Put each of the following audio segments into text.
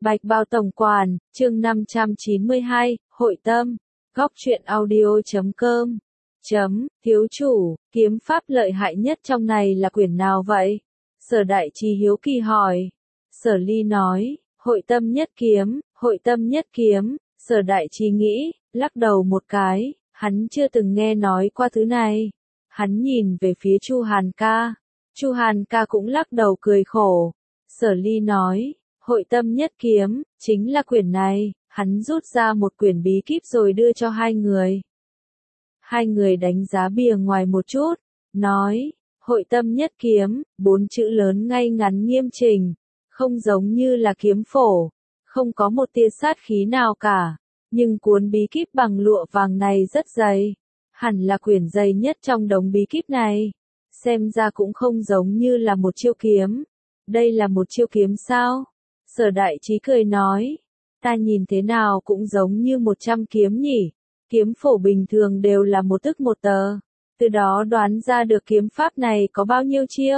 Bạch Bao Tổng Quản, chương 592, Hội Tâm, Góc truyện audio.com. Thiếu chủ, kiếm pháp lợi hại nhất trong này là quyển nào vậy? Sở Đại Trí hiếu kỳ hỏi. Sở Ly nói, Hội Tâm Nhất Kiếm, Hội Tâm Nhất Kiếm. Sở Đại Trí nghĩ, lắc đầu một cái, hắn chưa từng nghe nói qua thứ này. Hắn nhìn về phía Chu Hàn ca. Chu Hàn ca cũng lắc đầu cười khổ. Sở Ly nói, Hội Tâm Nhất Kiếm, chính là quyển này. Hắn rút ra một quyển bí kíp rồi đưa cho hai người. Hai người đánh giá bìa ngoài một chút, nói, Hội Tâm Nhất Kiếm, 4 chữ lớn ngay ngắn nghiêm chỉnh, không giống như là kiếm phổ, không có một tia sát khí nào cả, nhưng cuốn bí kíp bằng lụa vàng này rất dày, hẳn là quyển dày nhất trong đống bí kíp này, xem ra cũng không giống như là một chiêu kiếm. Đây là một chiêu kiếm sao? Sở Đại Trí cười nói, ta nhìn thế nào cũng giống như 100 kiếm nhỉ. Kiếm phổ bình thường đều là một tức một tờ, từ đó đoán ra được kiếm pháp này có bao nhiêu chiêu.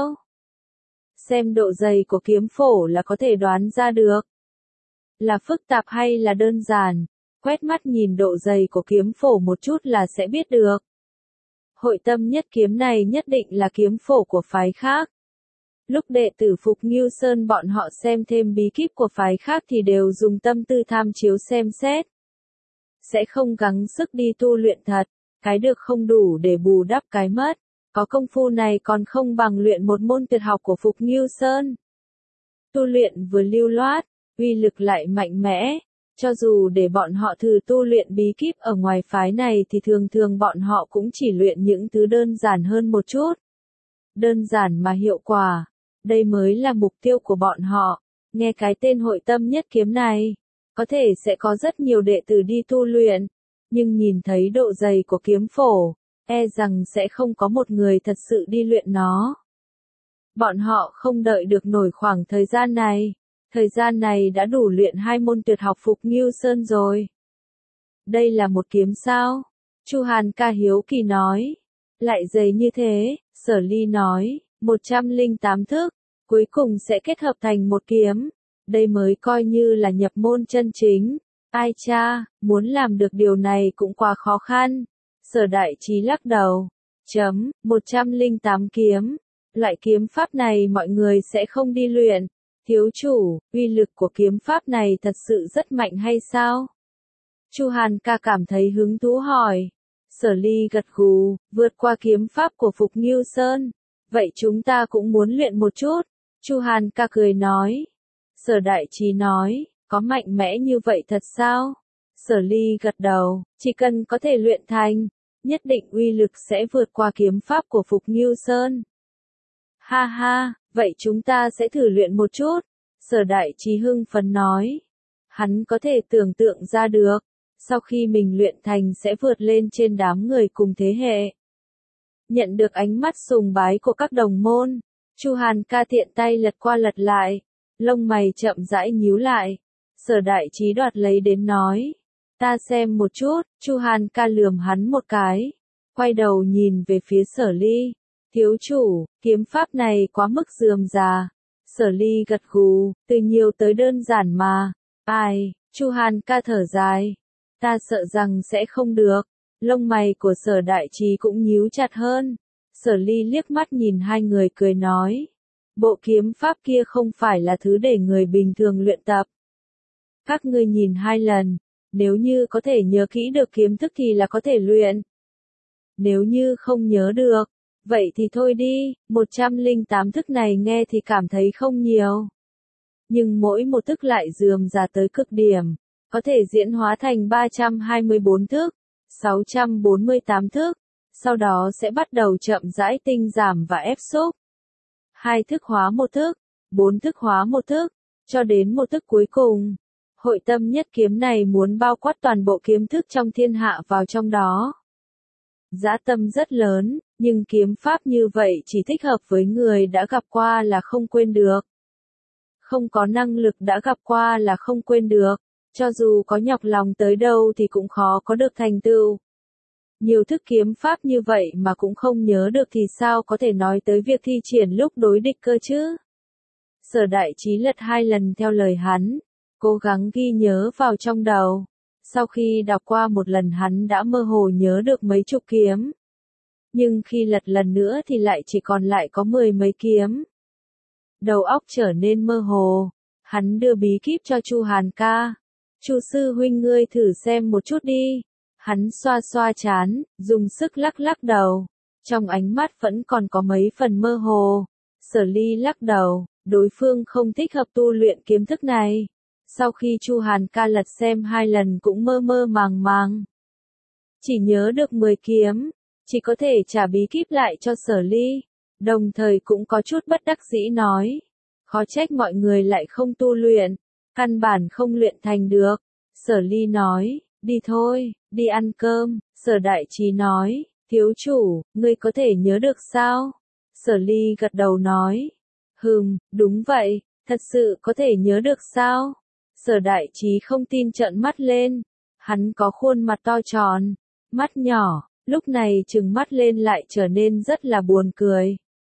Xem độ dày của kiếm phổ là có thể đoán ra được. Là phức tạp hay là đơn giản, quét mắt nhìn độ dày của kiếm phổ một chút là sẽ biết được. Hội Tâm Nhất Kiếm này nhất định là kiếm phổ của phái khác. Lúc đệ tử Phục Ngưu Sơn bọn họ xem thêm bí kíp của phái khác thì đều dùng tâm tư tham chiếu xem xét. Sẽ không gắng sức đi tu luyện thật, cái được không đủ để bù đắp cái mất, có công phu này còn không bằng luyện một môn tuyệt học của Phục Ngưu Sơn. Tu luyện vừa lưu loát, uy lực lại mạnh mẽ, cho dù để bọn họ thử tu luyện bí kíp ở ngoài phái này thì thường thường bọn họ cũng chỉ luyện những thứ đơn giản hơn một chút. Đơn giản mà hiệu quả, đây mới là mục tiêu của bọn họ, nghe cái tên Hội Tâm Nhất Kiếm này. Có thể sẽ có rất nhiều đệ tử đi tu luyện, nhưng nhìn thấy độ dày của kiếm phổ, e rằng sẽ không có một người thật sự đi luyện nó. Bọn họ không đợi được nổi khoảng thời gian này đã đủ luyện 2 môn tuyệt học Phục Ngưu Sơn rồi. Đây là một kiếm sao? Chu Hàn ca hiếu kỳ nói. Lại dày như thế, Sở Ly nói, 108 thức, cuối cùng sẽ kết hợp thành một kiếm. Đây mới coi như là nhập môn chân chính. Ai cha, muốn làm được điều này cũng quá khó khăn. Sở Đại Trí lắc đầu. 108 kiếm. Loại kiếm pháp này mọi người sẽ không đi luyện. Thiếu chủ, uy lực của kiếm pháp này thật sự rất mạnh hay sao? Chu Hàn ca cảm thấy hứng thú hỏi. Sở Ly gật gù, vượt qua kiếm pháp của Phục Ngưu Sơn. Vậy chúng ta cũng muốn luyện một chút. Chu Hàn ca cười nói. Sở Đại Trí nói, có mạnh mẽ như vậy thật sao? Sở Ly gật đầu, chỉ cần có thể luyện thành, nhất định uy lực sẽ vượt qua kiếm pháp của Phục Ngưu Sơn. Ha ha, vậy chúng ta sẽ thử luyện một chút. Sở Đại Trí hưng phấn nói. Hắn có thể tưởng tượng ra được, sau khi mình luyện thành sẽ vượt lên trên đám người cùng thế hệ. Nhận được ánh mắt sùng bái của các đồng môn, Chu Hàn ca tiện tay lật qua lật lại. Lông mày chậm rãi nhíu lại. Sở Đại Trí đoạt lấy đến nói. Ta xem một chút, Chu Hàn ca lườm hắn một cái. Quay đầu nhìn về phía Sở Ly. Thiếu chủ, kiếm pháp này quá mức rườm rà. Sở Ly gật gù, từ nhiều tới đơn giản mà. Ai, Chu Hàn ca thở dài. Ta sợ rằng sẽ không được. Lông mày của Sở Đại Trí cũng nhíu chặt hơn. Sở Ly liếc mắt nhìn hai người cười nói. Bộ kiếm pháp kia không phải là thứ để người bình thường luyện tập. Các ngươi nhìn 2 lần, nếu như có thể nhớ kỹ được kiếm thức thì là có thể luyện. Nếu như không nhớ được, vậy thì thôi đi, 108 thức này nghe thì cảm thấy không nhiều. Nhưng mỗi một thức lại rườm rà tới cực điểm, có thể diễn hóa thành 324 thức, 648 thức, sau đó sẽ bắt đầu chậm rãi tinh giảm và ép xúc. 2 thức hóa 1 thức, 4 thức hóa 1 thức, cho đến 1 thức cuối cùng. Hội Tâm Nhất Kiếm này muốn bao quát toàn bộ kiếm thức trong thiên hạ vào trong đó. Dã tâm rất lớn, nhưng kiếm pháp như vậy chỉ thích hợp với người đã gặp qua là không quên được. Không có năng lực đã gặp qua là không quên được, cho dù có nhọc lòng tới đâu thì cũng khó có được thành tựu. Nhiều thức kiếm pháp như vậy mà cũng không nhớ được thì sao có thể nói tới việc thi triển lúc đối địch cơ chứ? Sở Đại Trí lật 2 lần theo lời hắn, cố gắng ghi nhớ vào trong đầu. Sau khi đọc qua một lần hắn đã mơ hồ nhớ được mấy chục kiếm. Nhưng khi lật lần nữa thì lại chỉ còn lại có 10 mấy kiếm. Đầu óc trở nên mơ hồ. Hắn đưa bí kíp cho Chu Hàn ca. Chu sư huynh ngươi thử xem một chút đi. Hắn xoa xoa trán, dùng sức lắc lắc đầu. Trong ánh mắt vẫn còn có mấy phần mơ hồ. Sở Ly lắc đầu, đối phương không thích hợp tu luyện kiếm thức này. Sau khi Chu Hàn ca lật xem 2 lần cũng mơ mơ màng màng. Chỉ nhớ được 10 kiếm, chỉ có thể trả bí kíp lại cho Sở Ly. Đồng thời cũng có chút bất đắc dĩ nói. Khó trách mọi người lại không tu luyện, căn bản không luyện thành được. Sở Ly nói, đi thôi, đi ăn cơm. Sở Đại Trí nói, thiếu chủ, ngươi có thể nhớ được sao? Sở Ly gật đầu nói, đúng vậy, thật sự có thể nhớ được sao? Sở Đại Trí không tin trợn mắt lên, hắn có khuôn mặt to tròn, mắt nhỏ, lúc này trừng mắt lên lại trở nên rất là buồn cười.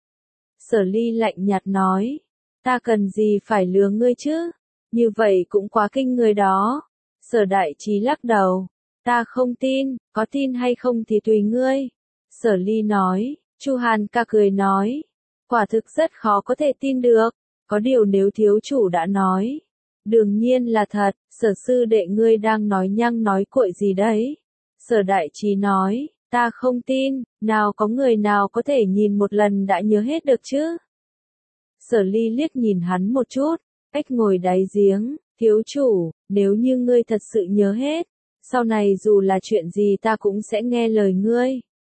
Sở Ly lạnh nhạt nói, ta cần gì phải lừa ngươi chứ, như vậy cũng quá kinh người đó. Sở Đại Trí lắc đầu, ta không tin, có tin hay không thì tùy ngươi. Sở Ly nói, Chu Hàn ca cười nói, quả thực rất khó có thể tin được, có điều nếu thiếu chủ đã nói, đương nhiên là thật. Sở sư đệ ngươi đang nói nhăng nói cuội gì đấy? Sở Đại Trí nói, ta không tin, nào có người nào có thể nhìn một lần đã nhớ hết được chứ? Sở Ly liếc nhìn hắn một chút, ếch ngồi đáy giếng, thiếu chủ, nếu như ngươi thật sự nhớ hết, sau này dù là chuyện gì ta cũng sẽ nghe lời ngươi.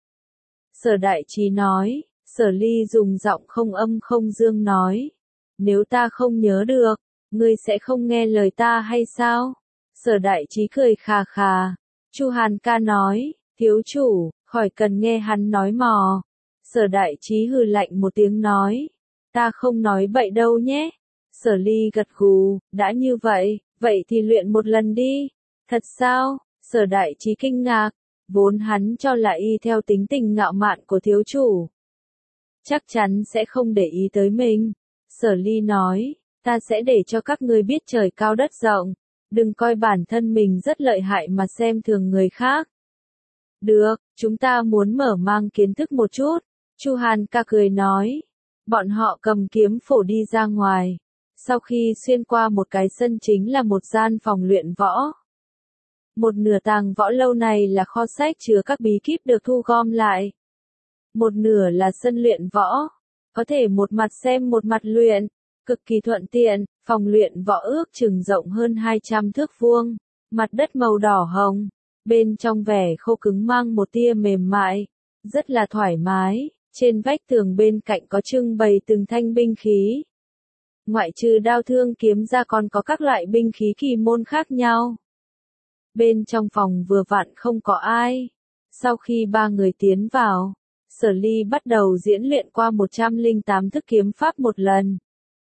Sở Đại Trí nói, Sở Ly dùng giọng không âm không dương nói, nếu ta không nhớ được, ngươi sẽ không nghe lời ta hay sao? Sở Đại Trí cười khà khà. Chu Hàn ca nói, thiếu chủ, khỏi cần nghe hắn nói mò. Sở Đại Trí hừ lạnh một tiếng nói, ta không nói bậy đâu nhé. Sở Ly gật gù, đã như vậy, vậy thì luyện một lần đi. Thật sao? Sở Đại Trí kinh ngạc, vốn hắn cho là y theo tính tình ngạo mạn của thiếu chủ, chắc chắn sẽ không để ý tới mình. Sở Ly nói, ta sẽ để cho các ngươi biết trời cao đất rộng, đừng coi bản thân mình rất lợi hại mà xem thường người khác. Được, chúng ta muốn mở mang kiến thức một chút. Chu Hàn ca cười nói. Bọn họ cầm kiếm phổ đi ra ngoài. Sau khi xuyên qua một cái sân chính là một gian phòng luyện võ. Một nửa tàng võ lâu này là kho sách chứa các bí kíp được thu gom lại. Một nửa là sân luyện võ. Có thể một mặt xem một mặt luyện. Cực kỳ thuận tiện, phòng luyện võ ước chừng rộng hơn 200 thước vuông. Mặt đất màu đỏ hồng. Bên trong vẻ khô cứng mang một tia mềm mại. Rất là thoải mái. Trên vách tường bên cạnh có trưng bày từng thanh binh khí. Ngoại trừ đao thương kiếm ra còn có các loại binh khí kỳ môn khác nhau. Bên trong phòng vừa vặn không có ai. Sau khi 3 người tiến vào, Sở Ly bắt đầu diễn luyện qua 108 thức kiếm pháp một lần.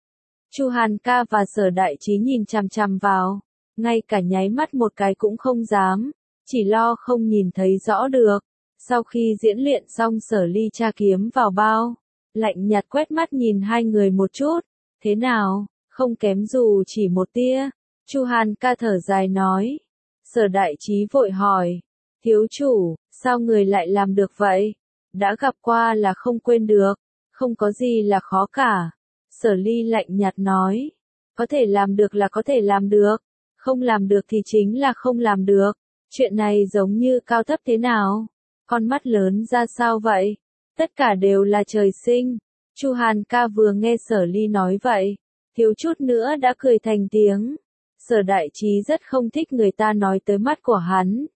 Chu Hàn ca và Sở Đại Trí nhìn chằm chằm vào, ngay cả nháy mắt một cái cũng không dám, chỉ lo không nhìn thấy rõ được. Sau khi diễn luyện xong Sở Ly tra kiếm vào bao, lạnh nhạt quét mắt nhìn 2 người một chút, thế nào, không kém dù chỉ một tia. Chu Hàn ca thở dài nói. Sở Đại Trí vội hỏi, thiếu chủ, sao người lại làm được vậy? Đã gặp qua là không quên được, không có gì là khó cả. Sở Ly lạnh nhạt nói, có thể làm được là có thể làm được, không làm được thì chính là không làm được. Chuyện này giống như cao thấp thế nào? Con mắt lớn ra sao vậy? Tất cả đều là trời sinh. Chu Hàn ca vừa nghe Sở Ly nói vậy, thiếu chút nữa đã cười thành tiếng. Sở Đại Trí rất không thích người ta nói tới mắt của hắn.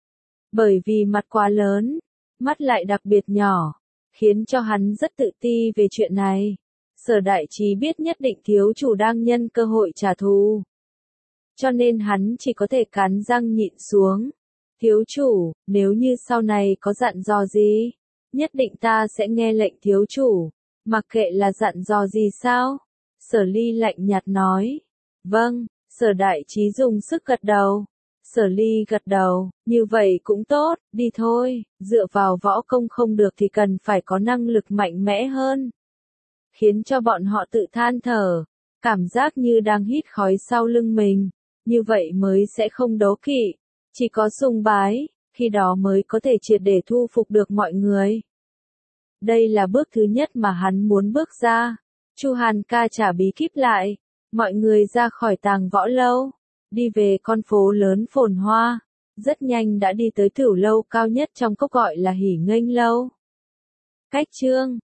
Bởi vì mặt quá lớn, mắt lại đặc biệt nhỏ, khiến cho hắn rất tự ti về chuyện này. Sở Đại Trí biết nhất định thiếu chủ đang nhân cơ hội trả thù. Cho nên hắn chỉ có thể cắn răng nhịn xuống. Thiếu chủ, nếu như sau này có dặn dò gì, nhất định ta sẽ nghe lệnh thiếu chủ, mặc kệ là dặn dò gì sao? Sở Ly lạnh nhạt nói. Vâng, Sở Đại Trí dùng sức gật đầu. Sở Ly gật đầu, như vậy cũng tốt, đi thôi, dựa vào võ công không được thì cần phải có năng lực mạnh mẽ hơn. Khiến cho bọn họ tự than thở, cảm giác như đang hít khói sau lưng mình. như vậy mới sẽ không đố kỵ, chỉ có sùng bái, khi đó mới có thể triệt để thu phục được mọi người. Đây là bước thứ nhất mà hắn muốn bước ra. Chu Hàn ca trả bí kíp lại, mọi người ra khỏi Tàng Võ Lâu, đi về con phố lớn phồn hoa, rất nhanh đã đi tới tiểu lâu cao nhất trong cốc gọi là Hỉ Nghênh Lâu. Cách chương